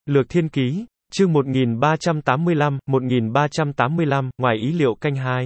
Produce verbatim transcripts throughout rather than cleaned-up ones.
Lược Thiên Ký, chương một nghìn ba trăm tám mươi lăm, một nghìn ba trăm tám mươi lăm, ngoài ý liệu canh hai.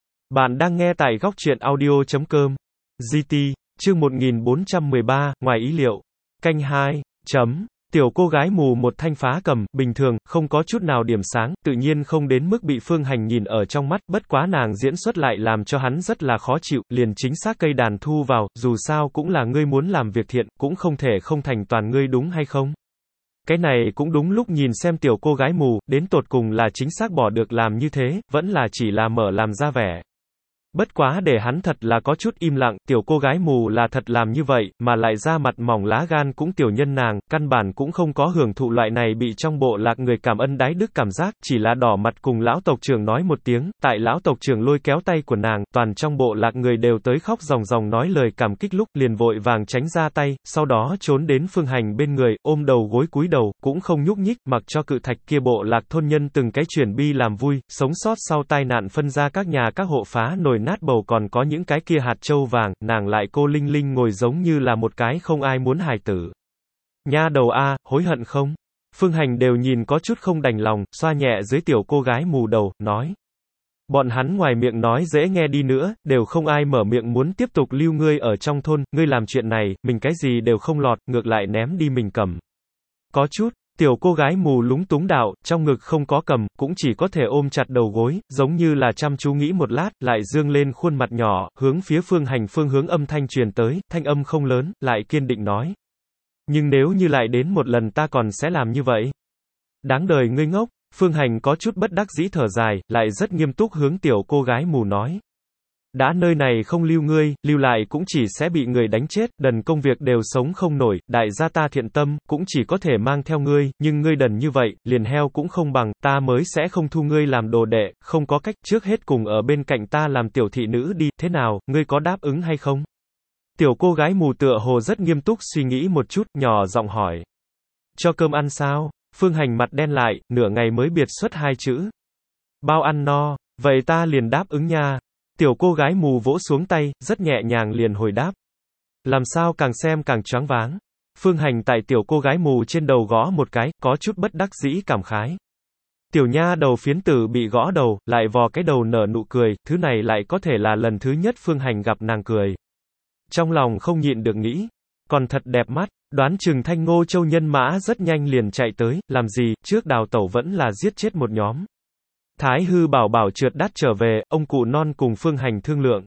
Bạn đang nghe tại góc truyện audio chấm com. giê tê, chương một nghìn bốn trăm mười ba, ngoài ý liệu. Canh hai. Chấm. Tiểu cô gái mù một thanh phá cầm, bình thường, không có chút nào điểm sáng, tự nhiên không đến mức bị Phương Hành nhìn ở trong mắt, bất quá nàng diễn xuất lại làm cho hắn rất là khó chịu, liền chính xác cây đàn thu vào, dù sao cũng là ngươi muốn làm việc thiện, cũng không thể không thành toàn ngươi đúng hay không? Cái này cũng đúng lúc nhìn xem tiểu cô gái mù, đến tột cùng là chính xác bỏ được làm như thế, vẫn là chỉ là mở làm ra vẻ. Bất quá để hắn thật là có chút im lặng, tiểu cô gái mù là thật làm như vậy, mà lại ra mặt mỏng lá gan cũng tiểu nhân nàng, căn bản cũng không có hưởng thụ loại này bị trong bộ lạc người cảm ơn đái đức cảm giác, chỉ là đỏ mặt cùng lão tộc trưởng nói một tiếng, tại lão tộc trưởng lôi kéo tay của nàng, toàn trong bộ lạc người đều tới khóc ròng ròng nói lời cảm kích lúc, liền vội vàng tránh ra tay, sau đó trốn đến Phương Hành bên người, ôm đầu gối cúi đầu, cũng không nhúc nhích, mặc cho cự thạch kia bộ lạc thôn nhân từng cái chuyển bi làm vui, sống sót sau tai nạn phân ra các nhà các hộ phá nồi nát bầu còn có những cái kia hạt châu vàng, nàng lại cô linh linh ngồi giống như là một cái không ai muốn hài tử. Nha đầu a, hối hận không? Phương Hành đều nhìn có chút không đành lòng, xoa nhẹ dưới tiểu cô gái mù đầu, nói. Bọn hắn ngoài miệng nói dễ nghe đi nữa, đều không ai mở miệng muốn tiếp tục lưu ngươi ở trong thôn, ngươi làm chuyện này, mình cái gì đều không lọt, ngược lại ném đi mình cầm. Có chút. Tiểu cô gái mù lúng túng đạo, trong ngực không có cầm, cũng chỉ có thể ôm chặt đầu gối, giống như là chăm chú nghĩ một lát, lại dương lên khuôn mặt nhỏ, hướng phía Phương Hành phương hướng âm thanh truyền tới, thanh âm không lớn, lại kiên định nói. Nhưng nếu như lại đến một lần ta còn sẽ làm như vậy. Đáng đời ngươi ngốc, Phương Hành có chút bất đắc dĩ thở dài, lại rất nghiêm túc hướng tiểu cô gái mù nói. Đã nơi này không lưu ngươi, lưu lại cũng chỉ sẽ bị người đánh chết, đần công việc đều sống không nổi, đại gia ta thiện tâm, cũng chỉ có thể mang theo ngươi, nhưng ngươi đần như vậy, liền heo cũng không bằng, ta mới sẽ không thu ngươi làm đồ đệ, không có cách, trước hết cùng ở bên cạnh ta làm tiểu thị nữ đi, thế nào, ngươi có đáp ứng hay không? Tiểu cô gái mù tựa hồ rất nghiêm túc suy nghĩ một chút, nhỏ giọng hỏi. Cho cơm ăn sao? Phương Hành mặt đen lại, nửa ngày mới biệt xuất hai chữ. Bao ăn no, vậy ta liền đáp ứng nha. Tiểu cô gái mù vỗ xuống tay, rất nhẹ nhàng liền hồi đáp. Làm sao càng xem càng choáng váng. Phương Hành tại tiểu cô gái mù trên đầu gõ một cái, có chút bất đắc dĩ cảm khái. Tiểu nha đầu phiến tử bị gõ đầu, lại vò cái đầu nở nụ cười, thứ này lại có thể là lần thứ nhất Phương Hành gặp nàng cười. Trong lòng không nhịn được nghĩ, còn thật đẹp mắt, đoán chừng Thanh Ngô Châu nhân mã rất nhanh liền chạy tới, làm gì, trước đào tẩu vẫn là giết chết một nhóm. Thái hư bảo bảo trượt đắt trở về, ông cụ non cùng Phương Hành thương lượng.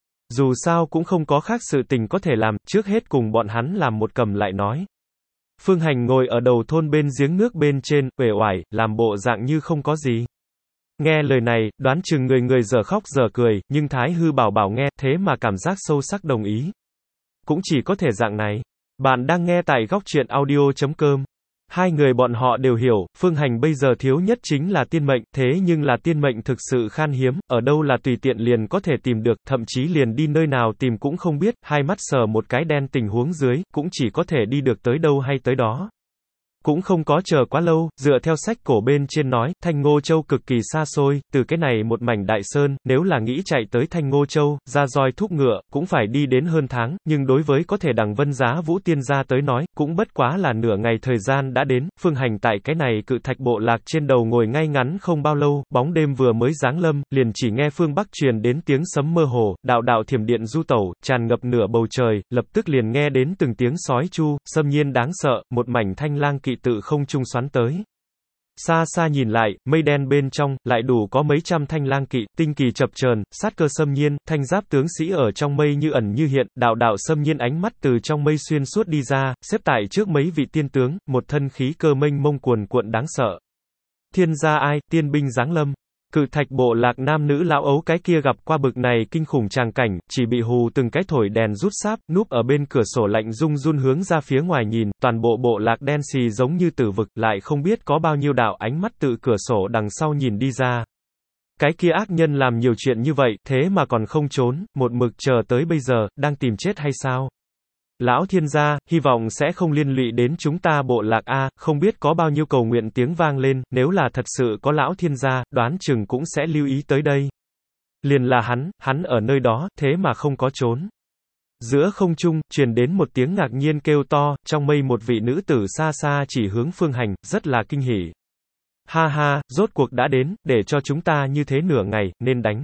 Dù sao cũng không có khác sự tình có thể làm, trước hết cùng bọn hắn làm một cầm lại nói. Phương Hành ngồi ở đầu thôn bên giếng nước bên trên, uể oải, làm bộ dạng như không có gì. Nghe lời này, đoán chừng người người giờ khóc giờ cười, nhưng Thái hư bảo bảo nghe, thế mà cảm giác sâu sắc đồng ý. Cũng chỉ có thể dạng này. Bạn đang nghe tại góc truyện audio chấm com. Hai người bọn họ đều hiểu, Phương Hành bây giờ thiếu nhất chính là tiên mệnh, thế nhưng là tiên mệnh thực sự khan hiếm, ở đâu là tùy tiện liền có thể tìm được, thậm chí liền đi nơi nào tìm cũng không biết, hai mắt sờ một cái đen tình huống dưới, cũng chỉ có thể đi được tới đâu hay tới đó. Cũng không có chờ quá lâu, dựa theo sách cổ bên trên nói, Thanh Ngô Châu cực kỳ xa xôi, từ cái này một mảnh đại sơn, nếu là nghĩ chạy tới Thanh Ngô Châu, ra roi thúc ngựa, cũng phải đi đến hơn tháng, nhưng đối với có thể đằng Vân Giá Vũ Tiên gia tới nói, cũng bất quá là nửa ngày thời gian đã đến, Phương Hành tại cái này cự thạch bộ lạc trên đầu ngồi ngay ngắn không bao lâu, bóng đêm vừa mới giáng lâm, liền chỉ nghe phương Bắc truyền đến tiếng sấm mơ hồ, đạo đạo thiểm điện du tẩu, tràn ngập nửa bầu trời, lập tức liền nghe đến từng tiếng sói chu, xâm nhiên đáng sợ, một mảnh thanh lang kỵ tự không trung xoắn tới. Xa xa nhìn lại, mây đen bên trong, lại đủ có mấy trăm thanh lang kỵ, tinh kỳ chập chờn, sát cơ xâm nhiên, thanh giáp tướng sĩ ở trong mây như ẩn như hiện, đạo đạo xâm nhiên ánh mắt từ trong mây xuyên suốt đi ra, xếp tại trước mấy vị tiên tướng, một thân khí cơ mênh mông cuồn cuộn đáng sợ. Thiên gia ai, tiên binh giáng lâm. Cự thạch bộ lạc nam nữ lão ấu cái kia gặp qua bực này kinh khủng tràng cảnh, chỉ bị hù từng cái thổi đèn rút sáp, núp ở bên cửa sổ lạnh run run hướng ra phía ngoài nhìn, toàn bộ bộ lạc đen xì giống như tử vực, lại không biết có bao nhiêu đạo ánh mắt tự cửa sổ đằng sau nhìn đi ra. Cái kia ác nhân làm nhiều chuyện như vậy, thế mà còn không trốn, một mực chờ tới bây giờ, đang tìm chết hay sao? Lão thiên gia, hy vọng sẽ không liên lụy đến chúng ta bộ lạc A, không biết có bao nhiêu cầu nguyện tiếng vang lên, nếu là thật sự có lão thiên gia, đoán chừng cũng sẽ lưu ý tới đây. Liền là hắn, hắn ở nơi đó, thế mà không có trốn. Giữa không trung, truyền đến một tiếng ngạc nhiên kêu to, trong mây một vị nữ tử xa xa chỉ hướng Phương Hành, rất là kinh hỉ. Ha ha, rốt cuộc đã đến, để cho chúng ta như thế nửa ngày, nên đánh.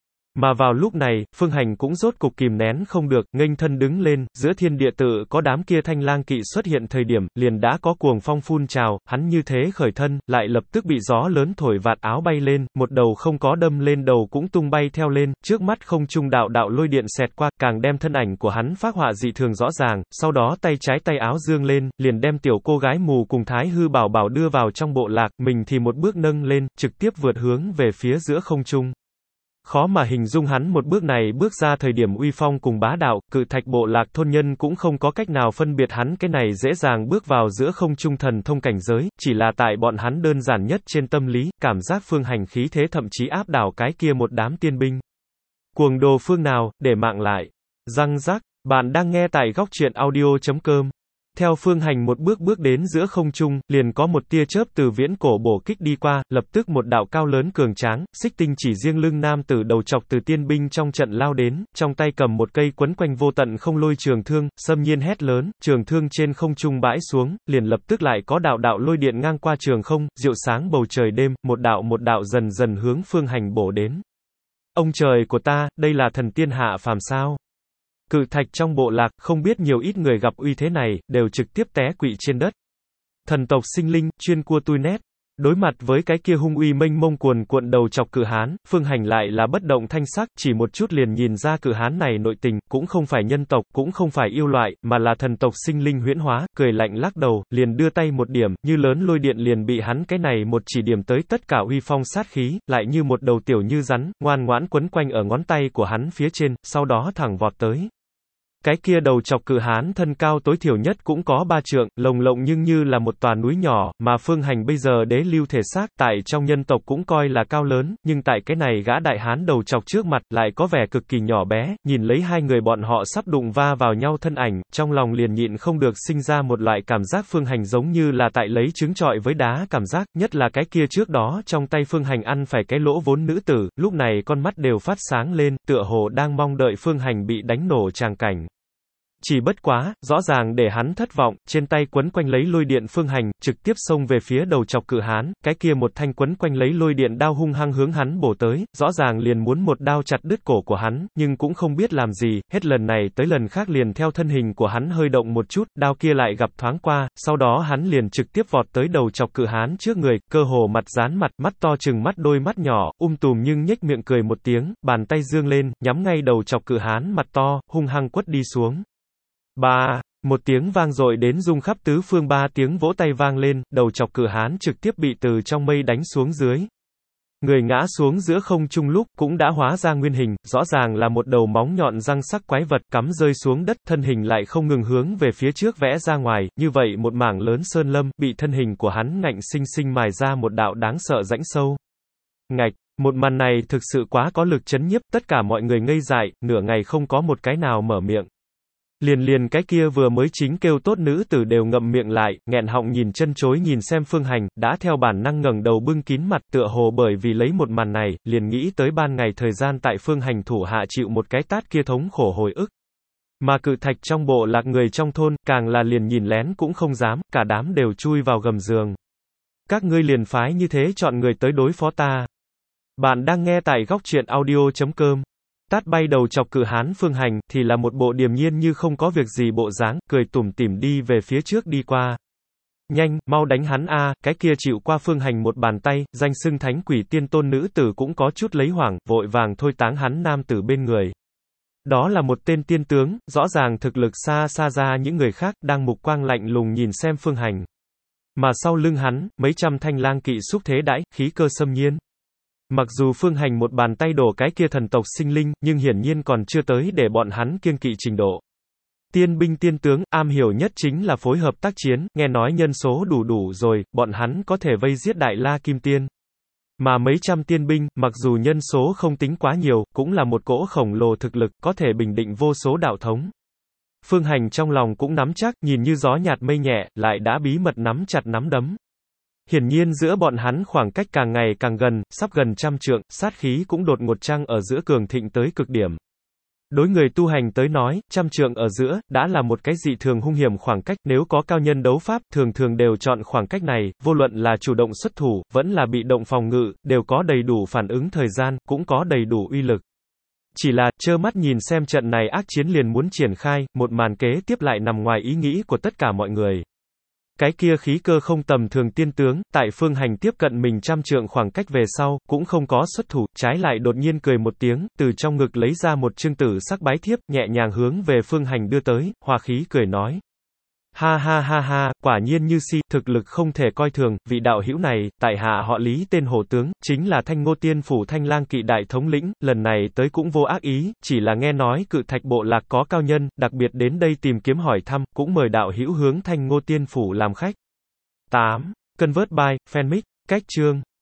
Mà vào lúc này, Phương Hành cũng rốt cục kìm nén không được, nghênh thân đứng lên, giữa thiên địa tự có đám kia thanh lang kỵ xuất hiện thời điểm, liền đã có cuồng phong phun trào, hắn như thế khởi thân, lại lập tức bị gió lớn thổi vạt áo bay lên, một đầu không có đâm lên đầu cũng tung bay theo lên, trước mắt không trung đạo đạo lôi điện xẹt qua, càng đem thân ảnh của hắn phác họa dị thường rõ ràng, sau đó tay trái tay áo dương lên, liền đem tiểu cô gái mù cùng Thái Hư Bảo Bảo đưa vào trong bộ lạc, mình thì một bước nâng lên, trực tiếp vượt hướng về phía giữa không trung. Khó mà hình dung hắn một bước này bước ra thời điểm uy phong cùng bá đạo, Cự Thạch bộ lạc thôn nhân cũng không có cách nào phân biệt hắn cái này dễ dàng bước vào giữa không trung thần thông cảnh giới, chỉ là tại bọn hắn đơn giản nhất trên tâm lý, cảm giác Phương Hành khí thế thậm chí áp đảo cái kia một đám tiên binh. Cuồng đồ phương nào, để mạng lại. Răng rắc, bạn đang nghe tại góc truyện audio chấm com. Theo Phương Hành một bước bước đến giữa không trung, liền có một tia chớp từ viễn cổ bổ kích đi qua, lập tức một đạo cao lớn cường tráng, xích tinh chỉ riêng lưng nam tử đầu chọc từ tiên binh trong trận lao đến, trong tay cầm một cây quấn quanh vô tận không lôi trường thương, xâm nhiên hét lớn, trường thương trên không trung bãi xuống, liền lập tức lại có đạo đạo lôi điện ngang qua trường không, diệu sáng bầu trời đêm, một đạo một đạo dần dần hướng Phương Hành bổ đến. Ông trời của ta, đây là thần tiên hạ phàm sao? Cự Thạch trong bộ lạc, không biết nhiều ít người gặp uy thế này, đều trực tiếp té quỵ trên đất. Thần tộc sinh linh, chuyên cua tui nét. Đối mặt với cái kia hung uy mênh mông cuồn cuộn đầu chọc cự hán, Phương Hành lại là bất động thanh sắc, chỉ một chút liền nhìn ra cự hán này nội tình, cũng không phải nhân tộc, cũng không phải yêu loại, mà là thần tộc sinh linh huyễn hóa, cười lạnh lắc đầu, liền đưa tay một điểm, như lớn lôi điện liền bị hắn cái này một chỉ điểm tới tất cả uy phong sát khí, lại như một đầu tiểu như rắn, ngoan ngoãn quấn quanh ở ngón tay của hắn phía trên, sau đó thẳng vọt tới. Cái kia đầu chọc cự hán thân cao tối thiểu nhất cũng có ba trượng, lồng lộng nhưng như là một tòa núi nhỏ, mà Phương Hành bây giờ đế lưu thể xác, tại trong nhân tộc cũng coi là cao lớn, nhưng tại cái này gã đại hán đầu chọc trước mặt, lại có vẻ cực kỳ nhỏ bé, nhìn lấy hai người bọn họ sắp đụng va vào nhau thân ảnh, trong lòng liền nhịn không được sinh ra một loại cảm giác Phương Hành giống như là tại lấy trứng trọi với đá cảm giác, nhất là cái kia trước đó trong tay Phương Hành ăn phải cái lỗ vốn nữ tử, lúc này con mắt đều phát sáng lên, tựa hồ đang mong đợi Phương Hành bị đánh nổ tràng cảnh. Chỉ bất quá, rõ ràng để hắn thất vọng, trên tay quấn quanh lấy lôi điện Phương Hành, trực tiếp xông về phía đầu chọc cự hán, cái kia một thanh quấn quanh lấy lôi điện đao hung hăng hướng hắn bổ tới, rõ ràng liền muốn một đao chặt đứt cổ của hắn, nhưng cũng không biết làm gì, hết lần này tới lần khác liền theo thân hình của hắn hơi động một chút, đao kia lại gặp thoáng qua, sau đó hắn liền trực tiếp vọt tới đầu chọc cự hán trước người, cơ hồ mặt dán mặt, mắt to chừng mắt đôi mắt nhỏ, um tùm nhưng nhếch miệng cười một tiếng, bàn tay dương lên, nhắm ngay đầu chọc cự hán mặt to, hung hăng quất đi xuống. Ba, một tiếng vang dội đến rung khắp tứ phương, ba tiếng vỗ tay vang lên, đầu chọc cự hán trực tiếp bị từ trong mây đánh xuống dưới. Người ngã xuống giữa không trung lúc, cũng đã hóa ra nguyên hình, rõ ràng là một đầu móng nhọn răng sắc quái vật cắm rơi xuống đất, thân hình lại không ngừng hướng về phía trước vẽ ra ngoài, như vậy một mảng lớn sơn lâm, bị thân hình của hắn ngạnh sinh sinh mài ra một đạo đáng sợ rãnh sâu. Ngạch, một màn này thực sự quá có lực chấn nhiếp, tất cả mọi người ngây dại, nửa ngày không có một cái nào mở miệng. Liền liền cái kia vừa mới chính kêu tốt nữ tử đều ngậm miệng lại, nghẹn họng nhìn chân chối nhìn xem Phương Hành, đã theo bản năng ngẩng đầu bưng kín mặt, tựa hồ bởi vì lấy một màn này, liền nghĩ tới ban ngày thời gian tại Phương Hành thủ hạ chịu một cái tát kia thống khổ hồi ức. Mà Cự Thạch trong bộ lạc người trong thôn, càng là liền nhìn lén cũng không dám, cả đám đều chui vào gầm giường. Các ngươi liền phái như thế chọn người tới đối phó ta. Bạn đang nghe tại góc truyện audio chấm com. Tát bay đầu chọc cự hán Phương Hành, thì là một bộ điềm nhiên như không có việc gì bộ dáng, cười tủm tỉm đi về phía trước đi qua. Nhanh, mau đánh hắn a, cái kia chịu qua Phương Hành một bàn tay, danh xưng thánh quỷ tiên tôn nữ tử cũng có chút lấy hoảng, vội vàng thôi táng hắn nam tử bên người. Đó là một tên tiên tướng, rõ ràng thực lực xa xa ra những người khác, đang mục quang lạnh lùng nhìn xem Phương Hành. Mà sau lưng hắn, mấy trăm thanh lang kỵ xúc thế đãi, khí cơ xâm nhiên. Mặc dù Phương Hành một bàn tay đổ cái kia thần tộc sinh linh, nhưng hiển nhiên còn chưa tới để bọn hắn kiêng kỵ trình độ. Tiên binh tiên tướng, am hiểu nhất chính là phối hợp tác chiến, nghe nói nhân số đủ đủ rồi, bọn hắn có thể vây giết Đại La Kim Tiên. Mà mấy trăm tiên binh, mặc dù nhân số không tính quá nhiều, cũng là một cỗ khổng lồ thực lực, có thể bình định vô số đạo thống. Phương Hành trong lòng cũng nắm chắc, nhìn như gió nhạt mây nhẹ, lại đã bí mật nắm chặt nắm đấm. Hiển nhiên giữa bọn hắn khoảng cách càng ngày càng gần, sắp gần trăm trượng, sát khí cũng đột ngột trăng ở giữa cường thịnh tới cực điểm. Đối người tu hành tới nói, trăm trượng ở giữa, đã là một cái dị thường hung hiểm khoảng cách, nếu có cao nhân đấu pháp, thường thường đều chọn khoảng cách này, vô luận là chủ động xuất thủ, vẫn là bị động phòng ngự, đều có đầy đủ phản ứng thời gian, cũng có đầy đủ uy lực. Chỉ là, trơ mắt nhìn xem trận này ác chiến liền muốn triển khai, một màn kế tiếp lại nằm ngoài ý nghĩ của tất cả mọi người. Cái kia khí cơ không tầm thường tiên tướng, tại Phương Hành tiếp cận mình trăm trượng khoảng cách về sau, cũng không có xuất thủ, trái lại đột nhiên cười một tiếng, từ trong ngực lấy ra một chương tử sắc bái thiếp, nhẹ nhàng hướng về Phương Hành đưa tới, hòa khí cười nói. Ha ha ha ha, quả nhiên như si, thực lực không thể coi thường, vị đạo hữu này, tại hạ họ Lý tên Hổ Tướng, chính là Thanh Ngô Tiên Phủ Thanh Lang Kỵ đại thống lĩnh, lần này tới cũng vô ác ý, chỉ là nghe nói Cự Thạch bộ lạc có cao nhân, đặc biệt đến đây tìm kiếm hỏi thăm, cũng mời đạo hữu hướng Thanh Ngô Tiên Phủ làm khách. tám. Convert by, Fanmic, cách chương.